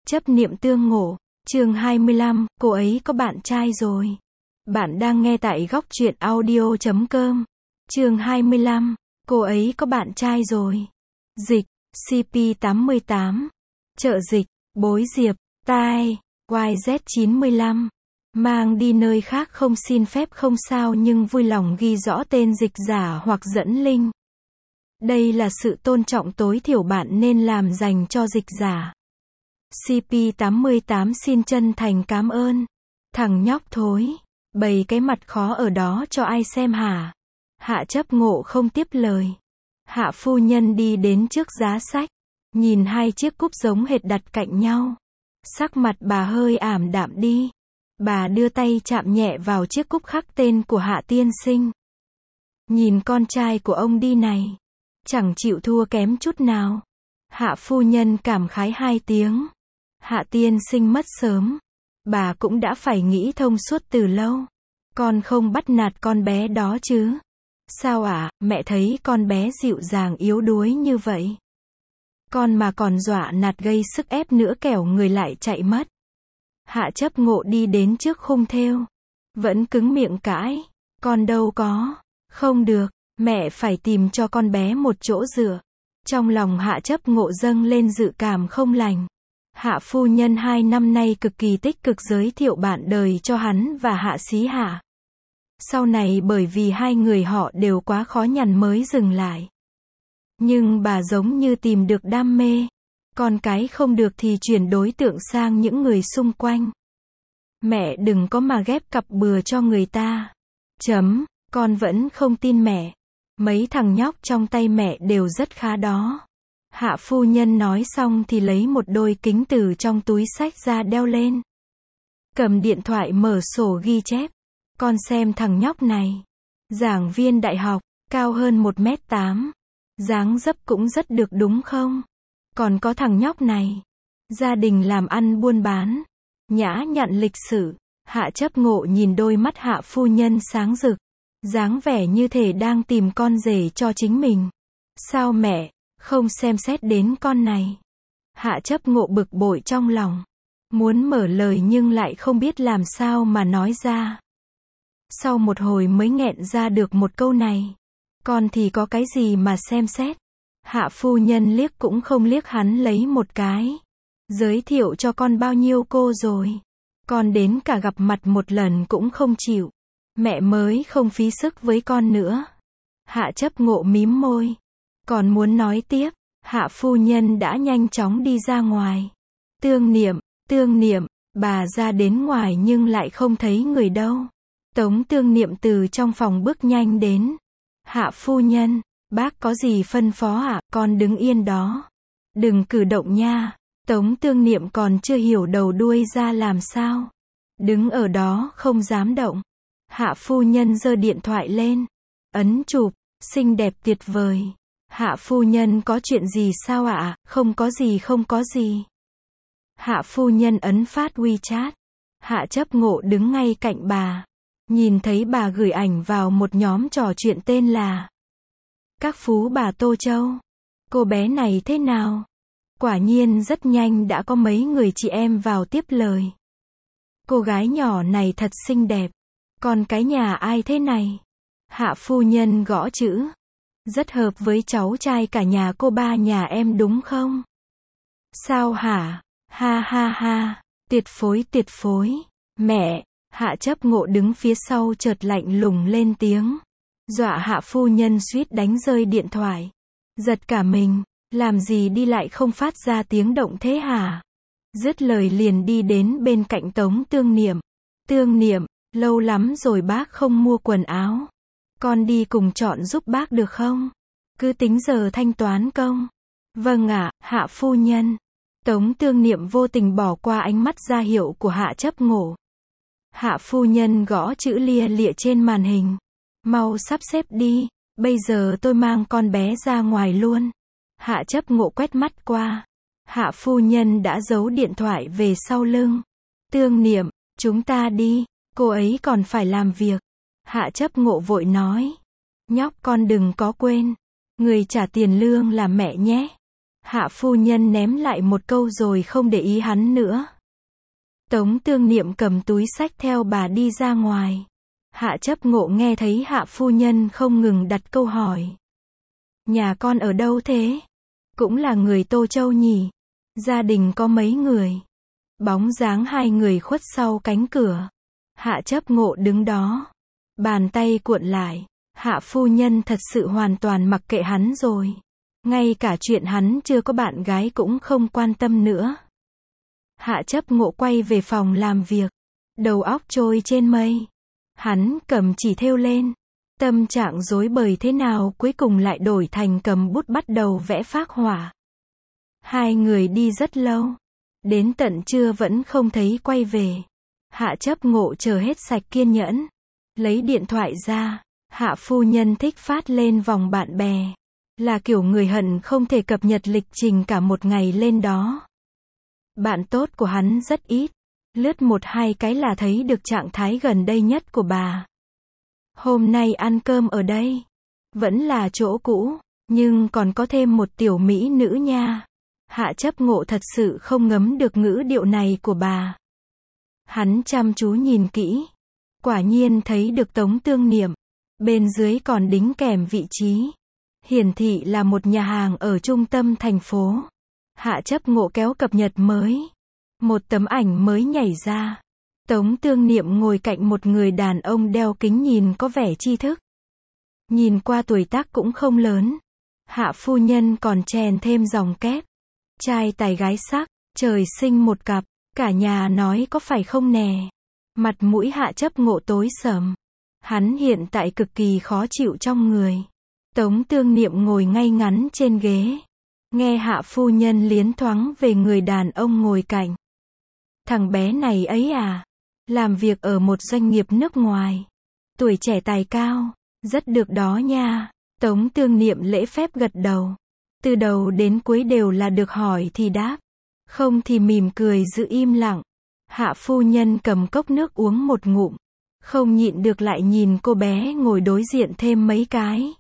Chấp niệm tương ngộ, chương 25, cô ấy có bạn trai rồi. Bạn đang nghe tại góc truyện audio.com. Chương 25, cô ấy có bạn trai rồi. Dịch, CP88. Trợ dịch, Bối Diệp, tai, YZ95. Mang đi nơi khác không xin phép không sao nhưng vui lòng ghi rõ tên dịch giả hoặc dẫn link. Đây là sự tôn trọng tối thiểu bạn nên làm dành cho dịch giả. CP88 xin chân thành cảm ơn. Thằng nhóc thối, bày cái mặt khó ở đó cho ai xem hả? Hạ chấp ngộ không tiếp lời. Hạ phu nhân đi đến trước giá sách, nhìn hai chiếc cúp giống hệt đặt cạnh nhau. Sắc mặt bà hơi ảm đạm đi. Bà đưa tay chạm nhẹ vào chiếc cúp khắc tên của Hạ tiên sinh. Nhìn con trai của ông đi này, chẳng chịu thua kém chút nào. Hạ phu nhân cảm khái hai tiếng. Hạ tiên sinh mất sớm. Bà cũng đã phải nghĩ thông suốt từ lâu. Con không bắt nạt con bé đó chứ? Sao ạ, mẹ thấy con bé dịu dàng yếu đuối như vậy. Con mà còn dọa nạt gây sức ép nữa kẻo người lại chạy mất. Hạ chấp ngộ đi đến trước khung thêu. Vẫn cứng miệng cãi. Con đâu có. Không được, mẹ phải tìm cho con bé một chỗ dựa. Trong lòng hạ chấp ngộ dâng lên dự cảm không lành. Hạ phu nhân 2 năm nay cực kỳ tích cực giới thiệu bạn đời cho hắn và Hạ Xí Hạ. Sau này bởi vì hai người họ đều quá khó nhằn mới dừng lại. Nhưng bà giống như tìm được đam mê. Con cái không được thì chuyển đối tượng sang những người xung quanh. Mẹ đừng có mà ghép cặp bừa cho người ta. Con vẫn không tin mẹ. Mấy thằng nhóc trong tay mẹ đều rất khá đó. Hạ phu nhân nói xong thì lấy một đôi kính từ trong túi xách ra đeo lên. Cầm điện thoại mở sổ ghi chép. Con xem thằng nhóc này. Giảng viên đại học, cao hơn 1m8. Dáng dấp cũng rất được đúng không? Còn có thằng nhóc này. Gia đình làm ăn buôn bán. Nhã nhặn lịch sự. Hạ chấp ngộ nhìn đôi mắt hạ phu nhân sáng rực. Dáng vẻ như thể đang tìm con rể cho chính mình. Sao mẹ không xem xét đến con này? Hạ chấp ngộ bực bội trong lòng. Muốn mở lời nhưng lại không biết làm sao mà nói ra. Sau một hồi mới nghẹn ra được một câu này. Con thì có cái gì mà xem xét? Hạ phu nhân liếc cũng không liếc hắn lấy một cái. Giới thiệu cho con bao nhiêu cô rồi? Con đến cả gặp mặt một lần cũng không chịu. Mẹ mới không phí sức với con nữa. Hạ chấp ngộ mím môi. Còn muốn nói tiếp, hạ phu nhân đã nhanh chóng đi ra ngoài. Tương niệm, bà ra đến ngoài nhưng lại không thấy người đâu. Tống Tương Niệm từ trong phòng bước nhanh đến. Hạ phu nhân, bác có gì phân phó ạ? Con đứng yên đó. Đừng cử động nha. Tống Tương Niệm còn chưa hiểu đầu đuôi ra làm sao. Đứng ở đó không dám động. Hạ phu nhân giơ điện thoại lên. Ấn chụp, xinh đẹp tuyệt vời. Hạ phu nhân có chuyện gì sao ạ? Không có gì. Hạ phu nhân ấn phát WeChat. Hạ chấp ngộ đứng ngay cạnh bà. Nhìn thấy bà gửi ảnh vào một nhóm trò chuyện tên là Các Phú Bà Tô Châu. Cô bé này thế nào? Quả nhiên rất nhanh đã có mấy người chị em vào tiếp lời. Cô gái nhỏ này thật xinh đẹp. Còn cái nhà ai thế này? Hạ phu nhân gõ chữ. Rất hợp với cháu trai cả nhà cô ba nhà em đúng không? Sao hả? Ha ha ha. Tuyệt phối. Mẹ. Hạ chấp ngộ đứng phía sau chợt lạnh lùng lên tiếng. Dọa hạ phu nhân suýt đánh rơi điện thoại. Giật cả mình. Làm gì đi lại không phát ra tiếng động thế hả? Dứt lời liền đi đến bên cạnh Tống Tương Niệm. Tương Niệm, lâu lắm rồi bác không mua quần áo. Con đi cùng chọn giúp bác được không? Cứ tính giờ thanh toán công. Vâng ạ, hạ phu nhân. Tống Tương Niệm vô tình bỏ qua ánh mắt ra hiệu của hạ chấp ngộ. Hạ phu nhân gõ chữ lia lịa trên màn hình. Mau sắp xếp đi, bây giờ tôi mang con bé ra ngoài luôn. Hạ chấp ngộ quét mắt qua. Hạ phu nhân đã giấu điện thoại về sau lưng. Tương Niệm, chúng ta đi, cô ấy còn phải làm việc. Hạ chấp ngộ vội nói. Nhóc con đừng có quên. Người trả tiền lương là mẹ nhé. Hạ phu nhân ném lại một câu rồi không để ý hắn nữa. Tống Tương Niệm cầm túi xách theo bà đi ra ngoài. Hạ Chấp Ngộ nghe thấy hạ phu nhân không ngừng đặt câu hỏi. Nhà con ở đâu thế? Cũng là người Tô Châu nhỉ? Gia đình có mấy người? Bóng dáng hai người khuất sau cánh cửa. Hạ Chấp Ngộ đứng đó. Bàn tay cuộn lại. Hạ phu nhân thật sự hoàn toàn mặc kệ hắn rồi. Ngay cả chuyện hắn chưa có bạn gái cũng không quan tâm nữa. Hạ Chấp Ngộ quay về phòng làm việc. Đầu óc trôi trên mây. Hắn cầm chỉ thêu lên. Tâm trạng rối bời thế nào cuối cùng lại đổi thành cầm bút bắt đầu vẽ phác họa. Hai người đi rất lâu. Đến tận trưa vẫn không thấy quay về. Hạ Chấp Ngộ chờ hết sạch kiên nhẫn. Lấy điện thoại ra. Hạ phu nhân thích phát lên vòng bạn bè. Là kiểu người hận không thể cập nhật lịch trình cả một ngày lên đó. Bạn tốt của hắn rất ít. Lướt một hai cái là thấy được trạng thái gần đây nhất của bà. Hôm nay ăn cơm ở đây. Vẫn là chỗ cũ. Nhưng còn có thêm một tiểu mỹ nữ nha. Hạ Chấp Ngộ thật sự không ngấm được ngữ điệu này của bà. Hắn chăm chú nhìn kỹ. Quả nhiên thấy được Tống Tương Niệm. Bên dưới còn đính kèm vị trí. Hiển thị là một nhà hàng ở trung tâm thành phố. Hạ Chấp Ngộ kéo cập nhật mới. Một tấm ảnh mới nhảy ra. Tống Tương Niệm ngồi cạnh một người đàn ông đeo kính nhìn có vẻ tri thức. Nhìn qua tuổi tác cũng không lớn. Hạ phu nhân còn chèn thêm dòng kép. Trai tài gái sắc, trời sinh một cặp. Cả nhà nói có phải không nè. Mặt mũi Hạ Chấp Ngộ tối sầm. Hắn hiện tại cực kỳ khó chịu trong người. Tống Tương Niệm ngồi ngay ngắn trên ghế. Nghe hạ phu nhân liến thoáng về người đàn ông ngồi cạnh. Thằng bé này ấy à? Làm việc ở một doanh nghiệp nước ngoài. Tuổi trẻ tài cao. Rất được đó nha. Tống Tương Niệm lễ phép gật đầu. Từ đầu đến cuối đều là được hỏi thì đáp. Không thì mỉm cười giữ im lặng. Hạ phu nhân cầm cốc nước uống một ngụm. Không nhịn được lại nhìn cô bé ngồi đối diện thêm mấy cái.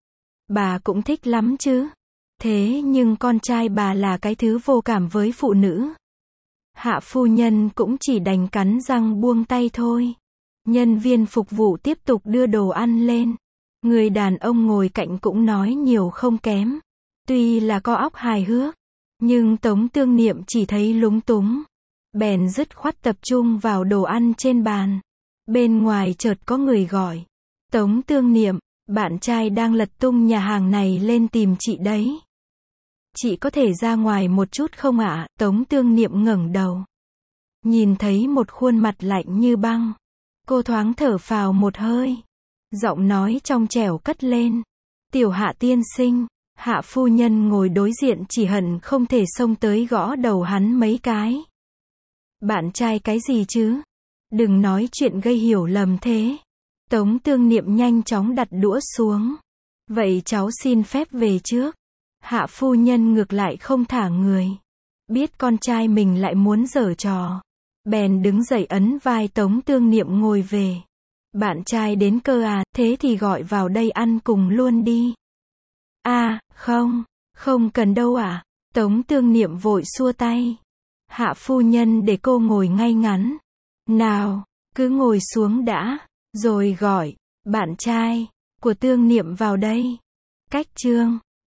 Bà cũng thích lắm chứ. Thế nhưng con trai bà là cái thứ vô cảm với phụ nữ. Hạ phu nhân cũng chỉ đành cắn răng buông tay thôi. Nhân viên phục vụ tiếp tục đưa đồ ăn lên. Người đàn ông ngồi cạnh cũng nói nhiều không kém. Tuy là có óc hài hước. Nhưng Tống Tương Niệm chỉ thấy lúng túng. Bèn dứt khoát tập trung vào đồ ăn trên bàn. Bên ngoài chợt có người gọi. Tống Tương Niệm, bạn trai đang lật tung nhà hàng này lên tìm chị đấy. Chị có thể ra ngoài một chút không ạ? Tống Tương Niệm ngẩng đầu. Nhìn thấy một khuôn mặt lạnh như băng. Cô thoáng thở phào một hơi. Giọng nói trong trẻo cất lên. Tiểu Hạ tiên sinh. Hạ phu nhân ngồi đối diện chỉ hận không thể xông tới gõ đầu hắn mấy cái. Bạn trai cái gì chứ? Đừng nói chuyện gây hiểu lầm thế. Tống Tương Niệm nhanh chóng đặt đũa xuống. Vậy cháu xin phép về trước. Hạ phu nhân ngược lại không thả người. Biết con trai mình lại muốn giở trò. Bèn đứng dậy ấn vai Tống Tương Niệm ngồi về. Bạn trai đến cơ à, thế thì gọi vào đây ăn cùng luôn đi. À, không cần đâu ạ. Tống Tương Niệm vội xua tay. Hạ phu nhân để cô ngồi ngay ngắn. Nào, cứ ngồi xuống đã. Rồi gọi, bạn trai của Tương Niệm vào đây. Cách chương